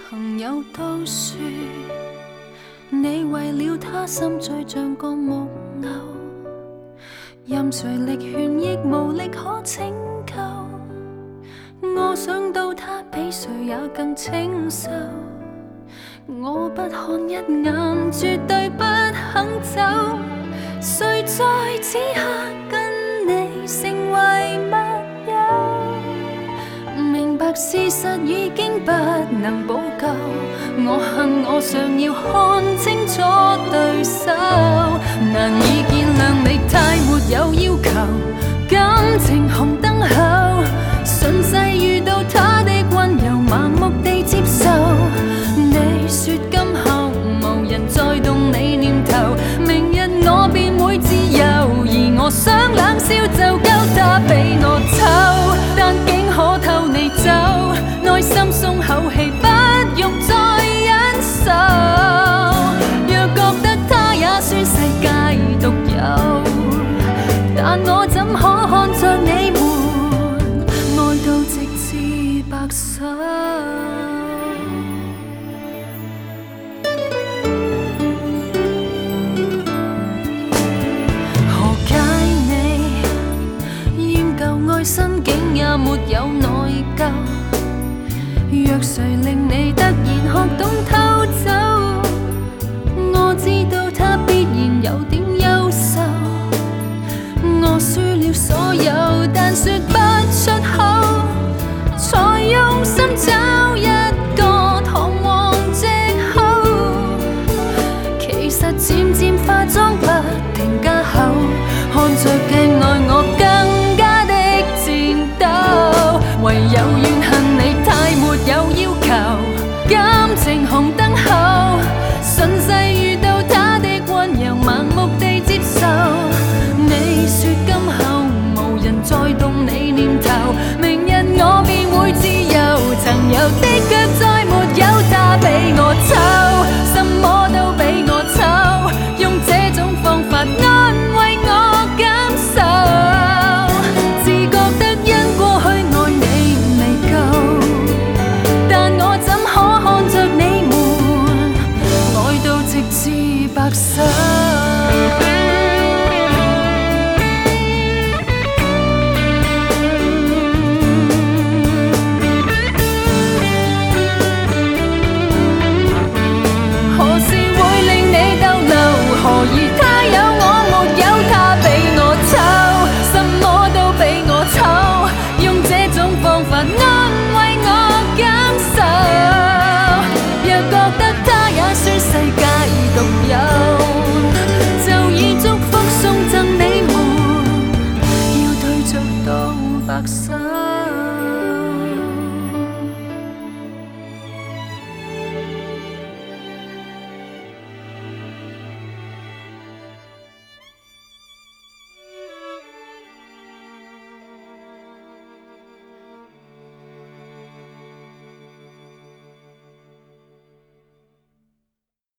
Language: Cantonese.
朋友都说，你为了他心醉像个木偶，任谁力劝亦无力可拯救。我想到他比谁也更清秀，我不看一眼，绝对不肯走。谁在此刻跟你成为密友？明白事实已经不能补救，我恨我尚要看清楚对手，难以见谅你太沒有要求，感情紅燈後，順勢遇到他的溫柔，盲目地接受。你說今後無人再動你念頭，明日我便會自由，而我想冷笑就夠他比我醜，但竟可偷你走，內心鬆口氣不用再忍受。若覺得他也算世界獨有，但我怎可看着你們愛到直至白首？何解你厭舊愛新竟也沒有內疚？若誰令你突然學懂偷走，我知道他必然有點優秀。我輸了所有，但說不出口，才用心找一個堂皇藉口。其實漸漸化妝不停加厚，看着鏡內我更加的顫抖。唯有怨恨你太沒有要求，感情紅燈後，順勢遇到他的溫柔，盲目地接受。你說今後無人再動你念頭，明日我便會自由，曾有的腳再沒有他比我醜，什麼都比我醜，用這種方法安慰我感受，自覺得因過去愛你未夠，但我怎可看着你們愛到直至白首？何以他有我沒有他比我醜，什麼都比我醜，用這種方法安慰我感受。若覺得他也算世界獨有，就以祝福送贈你們，要對着到白首。